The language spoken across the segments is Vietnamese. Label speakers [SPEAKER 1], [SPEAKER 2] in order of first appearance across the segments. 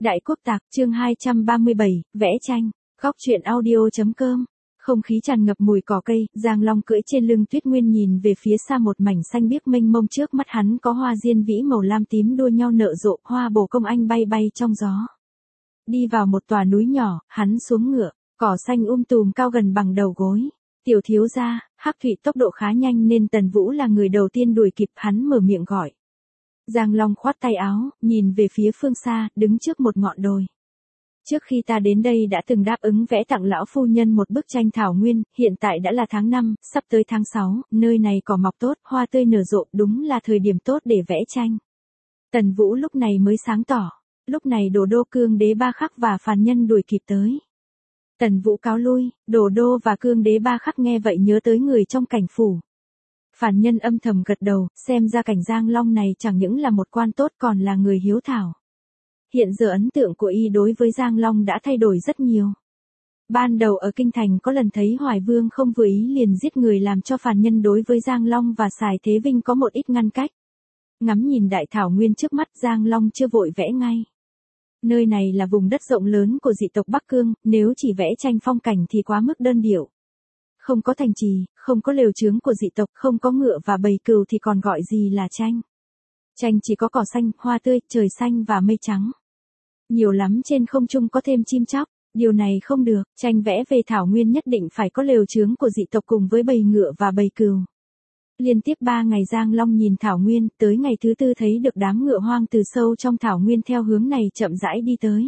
[SPEAKER 1] Đại Quốc Tạc, chương 237, vẽ tranh, góc truyện audio.com. Không khí tràn ngập mùi cỏ cây, Giang Long cưỡi trên lưng Tuyết Nguyên nhìn về phía xa một mảnh xanh biếc mênh mông, trước mắt hắn có hoa diên vĩ màu lam tím đua nhau nở rộ, hoa bồ công anh bay bay trong gió. Đi vào một tòa núi nhỏ, hắn xuống ngựa, cỏ xanh tùm cao gần bằng đầu gối. Tiểu thiếu gia, Hắc Thụy tốc độ khá nhanh nên Tần Vũ là người đầu tiên đuổi kịp, hắn mở miệng gọi. Giang Long khoát tay áo, nhìn về phía phương xa, đứng trước một ngọn đồi. Trước khi ta đến đây đã từng đáp ứng vẽ tặng lão phu nhân một bức tranh thảo nguyên, hiện tại đã là tháng 5, sắp tới tháng 6, nơi này cỏ mọc tốt, hoa tươi nở rộ, đúng là thời điểm tốt để vẽ tranh. Tần Vũ lúc này mới sáng tỏ, lúc này Đồ Đô, Cương Đế Ba Khắc và Phàn Nhân đuổi kịp tới. Tần Vũ cáo lui, Đồ Đô và Cương Đế Ba Khắc nghe vậy nhớ tới người trong cảnh phủ. Phàn Nhân âm thầm gật đầu, xem ra cảnh Giang Long này chẳng những là một quan tốt còn là người hiếu thảo. Hiện giờ ấn tượng của y đối với Giang Long đã thay đổi rất nhiều. Ban đầu ở Kinh Thành có lần thấy Hoài Vương không vừa ý liền giết người, làm cho Phàn Nhân đối với Giang Long và Sài Thế Vinh có một ít ngăn cách. Ngắm nhìn đại thảo nguyên trước mắt, Giang Long chưa vội vẽ ngay. Nơi này là vùng đất rộng lớn của dị tộc Bắc Cương, nếu chỉ vẽ tranh phong cảnh thì quá mức đơn điệu. Không có thành trì, không có lều chướng của dị tộc, không có ngựa và bầy cừu thì còn gọi gì là tranh. Tranh chỉ có cỏ xanh, hoa tươi, trời xanh và mây trắng. Nhiều lắm trên không trung có thêm chim chóc, điều này không được, tranh vẽ về thảo nguyên nhất định phải có lều chướng của dị tộc cùng với bầy ngựa và bầy cừu. Liên tiếp 3 ngày Giang Long nhìn thảo nguyên, tới ngày thứ 4 thấy được đám ngựa hoang từ sâu trong thảo nguyên theo hướng này chậm rãi đi tới.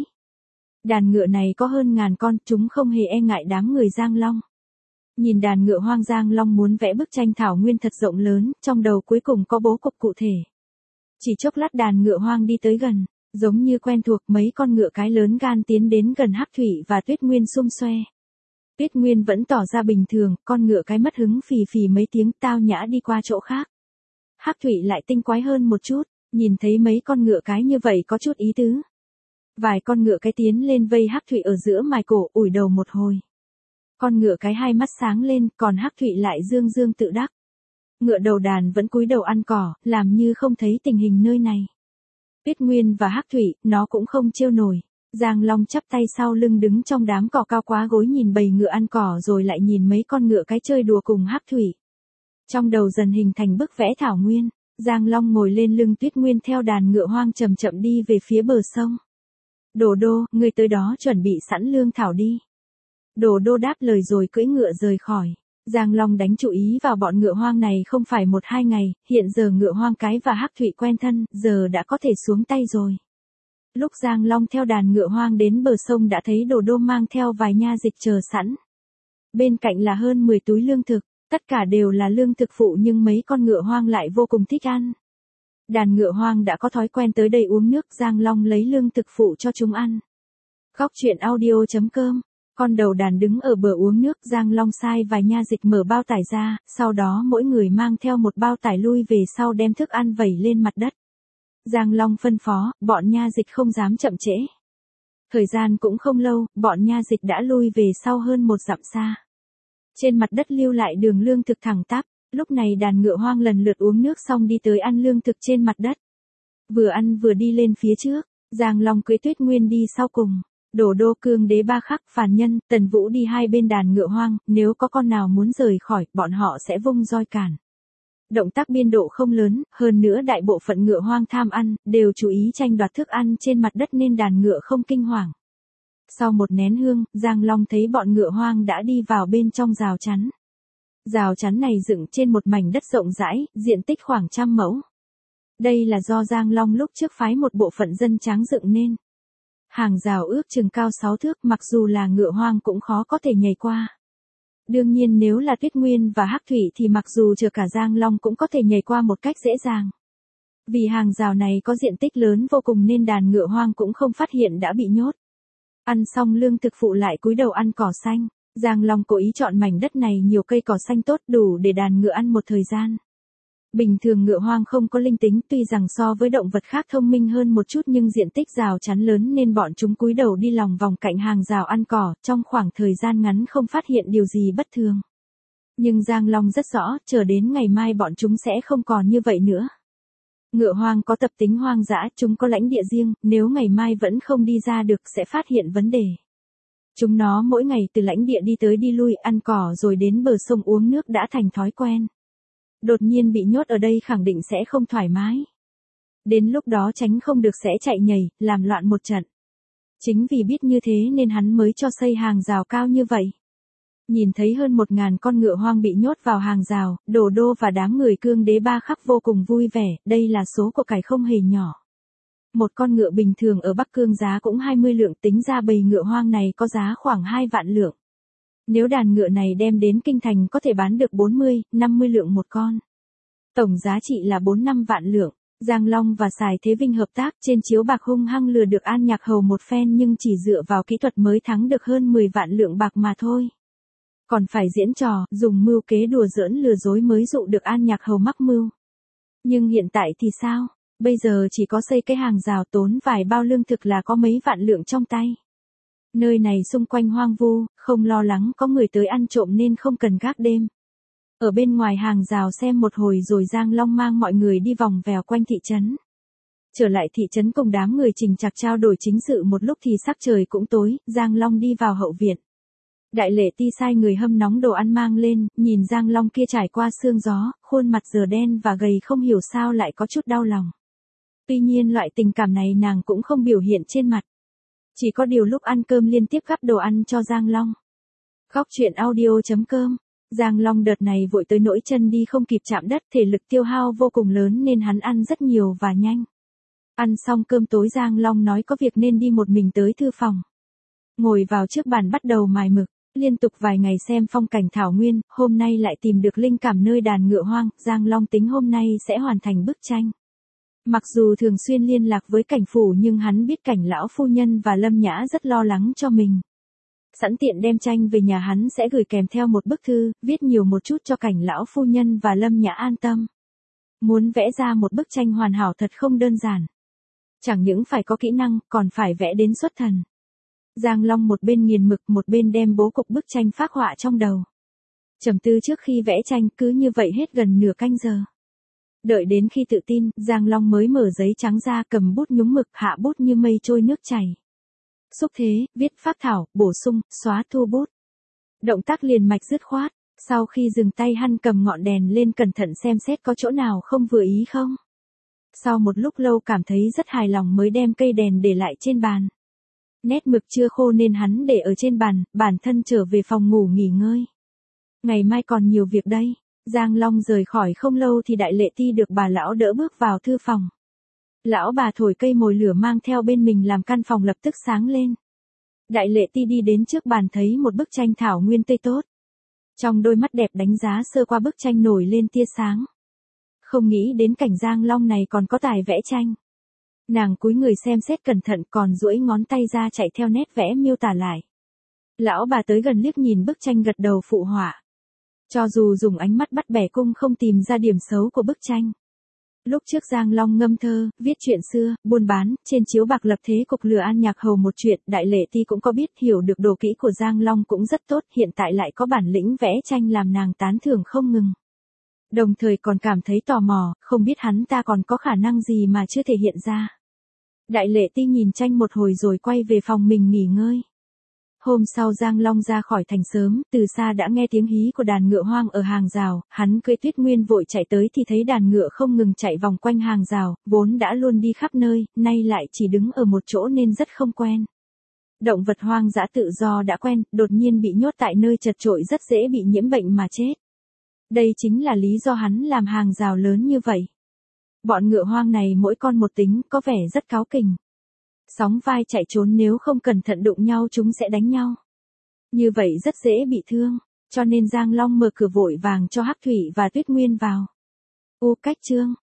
[SPEAKER 1] Đàn ngựa này có hơn 1000 con, chúng không hề e ngại đám người Giang Long. Nhìn đàn ngựa hoang, Giang Long muốn vẽ bức tranh thảo nguyên thật rộng lớn, trong đầu cuối cùng có bố cục cụ thể. Chỉ chốc lát đàn ngựa hoang đi tới gần, giống như quen thuộc, mấy con ngựa cái lớn gan tiến đến gần Hắc Thụy và Tuyết Nguyên xum xoe. Tuyết Nguyên vẫn tỏ ra bình thường, con ngựa cái mất hứng phì phì mấy tiếng tao nhã đi qua chỗ khác. Hắc Thụy lại tinh quái hơn một chút, nhìn thấy mấy con ngựa cái như vậy có chút ý tứ. Vài con ngựa cái tiến lên vây Hắc Thụy ở giữa mài cổ, ủi đầu một hồi. Con ngựa cái hai mắt sáng lên, còn Hắc Thụy lại dương dương tự đắc. Ngựa đầu đàn vẫn cúi đầu ăn cỏ, làm như không thấy tình hình nơi này. Tuyết Nguyên và Hắc Thụy, nó cũng không trêu nổi. Giang Long chắp tay sau lưng đứng trong đám cỏ cao quá gối, nhìn bầy ngựa ăn cỏ rồi lại nhìn mấy con ngựa cái chơi đùa cùng Hắc Thụy. Trong đầu dần hình thành bức vẽ thảo nguyên, Giang Long ngồi lên lưng Tuyết Nguyên theo đàn ngựa hoang chậm chậm đi về phía bờ sông. Đồ Đô, ngươi tới đó chuẩn bị sẵn lương thảo đi. Đồ Đô đáp lời rồi cưỡi ngựa rời khỏi. Giang Long đánh chú ý vào bọn ngựa hoang này không phải 1-2 ngày, hiện giờ ngựa hoang cái và Hắc Thụy quen thân, giờ đã có thể xuống tay rồi. Lúc Giang Long theo đàn ngựa hoang đến bờ sông đã thấy Đồ Đô mang theo vài nha dịch chờ sẵn. Bên cạnh là hơn 10 túi lương thực, tất cả đều là lương thực phụ nhưng mấy con ngựa hoang lại vô cùng thích ăn. Đàn ngựa hoang đã có thói quen tới đây uống nước, Giang Long lấy lương thực phụ cho chúng ăn. Góc truyện audio.com. Con đầu đàn đứng ở bờ uống nước, Giang Long sai vài nha dịch mở bao tải ra, sau đó mỗi người mang theo một bao tải lui về sau đem thức ăn vẩy lên mặt đất. Giang Long phân phó, bọn nha dịch không dám chậm trễ. Thời gian cũng không lâu, bọn nha dịch đã lui về sau hơn 1 dặm xa. Trên mặt đất lưu lại đường lương thực thẳng tắp, lúc này đàn ngựa hoang lần lượt uống nước xong đi tới ăn lương thực trên mặt đất. Vừa ăn vừa đi lên phía trước, Giang Long cưỡi Tuyết Nguyên đi sau cùng. Đồ Đô, Cương Đế Ba Khắc, Phàn Nhân, Tần Vũ đi hai bên đàn ngựa hoang, nếu có con nào muốn rời khỏi, bọn họ sẽ vung roi cản. Động tác biên độ không lớn, hơn nữa đại bộ phận ngựa hoang tham ăn, đều chú ý tranh đoạt thức ăn trên mặt đất nên đàn ngựa không kinh hoàng. Sau một nén hương, Giang Long thấy bọn ngựa hoang đã đi vào bên trong rào chắn. Rào chắn này dựng trên một mảnh đất rộng rãi, diện tích khoảng 100 mẫu. Đây là do Giang Long lúc trước phái một bộ phận dân tráng dựng nên. Hàng rào ước chừng cao 6 thước, mặc dù là ngựa hoang cũng khó có thể nhảy qua. Đương nhiên nếu là Tuyết Nguyên và Hắc Thụy thì mặc dù chờ cả Giang Long cũng có thể nhảy qua một cách dễ dàng. Vì hàng rào này có diện tích lớn vô cùng nên đàn ngựa hoang cũng không phát hiện đã bị nhốt. Ăn xong lương thực phụ lại cúi đầu ăn cỏ xanh. Giang Long cố ý chọn mảnh đất này nhiều cây cỏ xanh tốt, đủ để đàn ngựa ăn một thời gian. Bình thường ngựa hoang không có linh tính, tuy rằng so với động vật khác thông minh hơn một chút nhưng diện tích rào chắn lớn nên bọn chúng cúi đầu đi lòng vòng cạnh hàng rào ăn cỏ, trong khoảng thời gian ngắn không phát hiện điều gì bất thường. Nhưng Giang Long rất rõ, chờ đến ngày mai bọn chúng sẽ không còn như vậy nữa. Ngựa hoang có tập tính hoang dã, chúng có lãnh địa riêng, nếu ngày mai vẫn không đi ra được sẽ phát hiện vấn đề. Chúng nó mỗi ngày từ lãnh địa đi tới đi lui ăn cỏ rồi đến bờ sông uống nước đã thành thói quen. Đột nhiên bị nhốt ở đây khẳng định sẽ không thoải mái. Đến lúc đó tránh không được sẽ chạy nhảy, làm loạn một trận. Chính vì biết như thế nên hắn mới cho xây hàng rào cao như vậy. Nhìn thấy hơn 1000 con ngựa hoang bị nhốt vào hàng rào, Đồ Đô và đám người Cương Đế Ba Khắc vô cùng vui vẻ, đây là số của cải không hề nhỏ. Một con ngựa bình thường ở Bắc Cương giá cũng 20 lượng, tính ra bầy ngựa hoang này có giá khoảng 2 vạn lượng. Nếu đàn ngựa này đem đến kinh thành có thể bán được 40, 50 lượng một con. Tổng giá trị là 4-5 vạn lượng. Giang Long và Sài Thế Vinh hợp tác trên chiếu bạc hung hăng lừa được An Nhạc Hầu một phen nhưng chỉ dựa vào kỹ thuật mới thắng được hơn 10 vạn lượng bạc mà thôi. Còn phải diễn trò, dùng mưu kế đùa giỡn lừa dối mới dụ được An Nhạc Hầu mắc mưu. Nhưng hiện tại thì sao? Bây giờ chỉ có xây cái hàng rào tốn vài bao lương thực là có mấy vạn lượng trong tay. Nơi này xung quanh hoang vu, không lo lắng có người tới ăn trộm nên không cần gác đêm. Ở bên ngoài hàng rào xem một hồi rồi Giang Long mang mọi người đi vòng vèo quanh thị trấn. Trở lại thị trấn cùng đám người Trình Trạc trao đổi chính sự một lúc thì sắc trời cũng tối, Giang Long đi vào hậu viện. Đại Lệ Ti sai người hâm nóng đồ ăn mang lên, nhìn Giang Long kia trải qua sương gió, khuôn mặt giờ đen và gầy không hiểu sao lại có chút đau lòng. Tuy nhiên loại tình cảm này nàng cũng không biểu hiện trên mặt. Chỉ có điều lúc ăn cơm liên tiếp gắp đồ ăn cho Giang Long. Góc truyện audio.com. Giang Long đợt này vội tới nỗi chân đi không kịp chạm đất, thể lực tiêu hao vô cùng lớn nên hắn ăn rất nhiều và nhanh. Ăn xong cơm tối Giang Long nói có việc nên đi một mình tới thư phòng. Ngồi vào trước bàn bắt đầu mài mực, liên tục vài ngày xem phong cảnh thảo nguyên, hôm nay lại tìm được linh cảm nơi đàn ngựa hoang, Giang Long tính hôm nay sẽ hoàn thành bức tranh. Mặc dù thường xuyên liên lạc với cảnh phủ nhưng hắn biết cảnh lão phu nhân và Lâm Nhã rất lo lắng cho mình. Sẵn tiện đem tranh về nhà hắn sẽ gửi kèm theo một bức thư, viết nhiều một chút cho cảnh lão phu nhân và Lâm Nhã an tâm. Muốn vẽ ra một bức tranh hoàn hảo thật không đơn giản. Chẳng những phải có kỹ năng, còn phải vẽ đến xuất thần. Giang Long một bên nghiền mực một bên đem bố cục bức tranh phác họa trong đầu. Trầm tư trước khi vẽ tranh, cứ như vậy hết gần nửa canh giờ. Đợi đến khi tự tin, Giang Long mới mở giấy trắng ra cầm bút nhúng mực hạ bút như mây trôi nước chảy. Xúc thế, viết phác thảo, bổ sung, xóa thu bút. Động tác liền mạch dứt khoát, sau khi dừng tay hắn cầm ngọn đèn lên cẩn thận xem xét có chỗ nào không vừa ý không. Sau một lúc lâu cảm thấy rất hài lòng mới đem cây đèn để lại trên bàn. Nét mực chưa khô nên hắn để ở trên bàn, bản thân trở về phòng ngủ nghỉ ngơi. Ngày mai còn nhiều việc đây. Giang Long rời khỏi không lâu thì Đại Lệ Ti được bà lão đỡ bước vào thư phòng. Lão bà thổi cây mồi lửa mang theo bên mình làm căn phòng lập tức sáng lên. Đại Lệ Ti đi đến trước bàn thấy một bức tranh thảo nguyên tươi tốt. Trong đôi mắt đẹp đánh giá sơ qua bức tranh nổi lên tia sáng. Không nghĩ đến cảnh Giang Long này còn có tài vẽ tranh. Nàng cúi người xem xét cẩn thận còn duỗi ngón tay ra chạy theo nét vẽ miêu tả lại. Lão bà tới gần liếc nhìn bức tranh gật đầu phụ họa. Cho dù dùng ánh mắt bắt bẻ cũng không tìm ra điểm xấu của bức tranh. Lúc trước Giang Long ngâm thơ, viết chuyện xưa, buôn bán, trên chiếu bạc lập thế cục lừa An Nhạc Hầu một chuyện, Đại Lệ Ti cũng có biết hiểu được đồ kỹ của Giang Long cũng rất tốt, hiện tại lại có bản lĩnh vẽ tranh làm nàng tán thưởng không ngừng. Đồng thời còn cảm thấy tò mò, không biết hắn ta còn có khả năng gì mà chưa thể hiện ra. Đại Lệ Ti nhìn tranh một hồi rồi quay về phòng mình nghỉ ngơi. Hôm sau Giang Long ra khỏi thành sớm, từ xa đã nghe tiếng hí của đàn ngựa hoang ở hàng rào, hắn cưỡi Tuyết Nguyên vội chạy tới thì thấy đàn ngựa không ngừng chạy vòng quanh hàng rào, vốn đã luôn đi khắp nơi, nay lại chỉ đứng ở một chỗ nên rất không quen. Động vật hoang dã tự do đã quen, đột nhiên bị nhốt tại nơi chật chội rất dễ bị nhiễm bệnh mà chết. Đây chính là lý do hắn làm hàng rào lớn như vậy. Bọn ngựa hoang này mỗi con một tính, có vẻ rất cáu kỉnh. Sóng vai chạy trốn nếu không cẩn thận đụng nhau chúng sẽ đánh nhau. Như vậy rất dễ bị thương, cho nên Giang Long mở cửa vội vàng cho Hắc Thủy và Tuyết Nguyên vào. Cách chương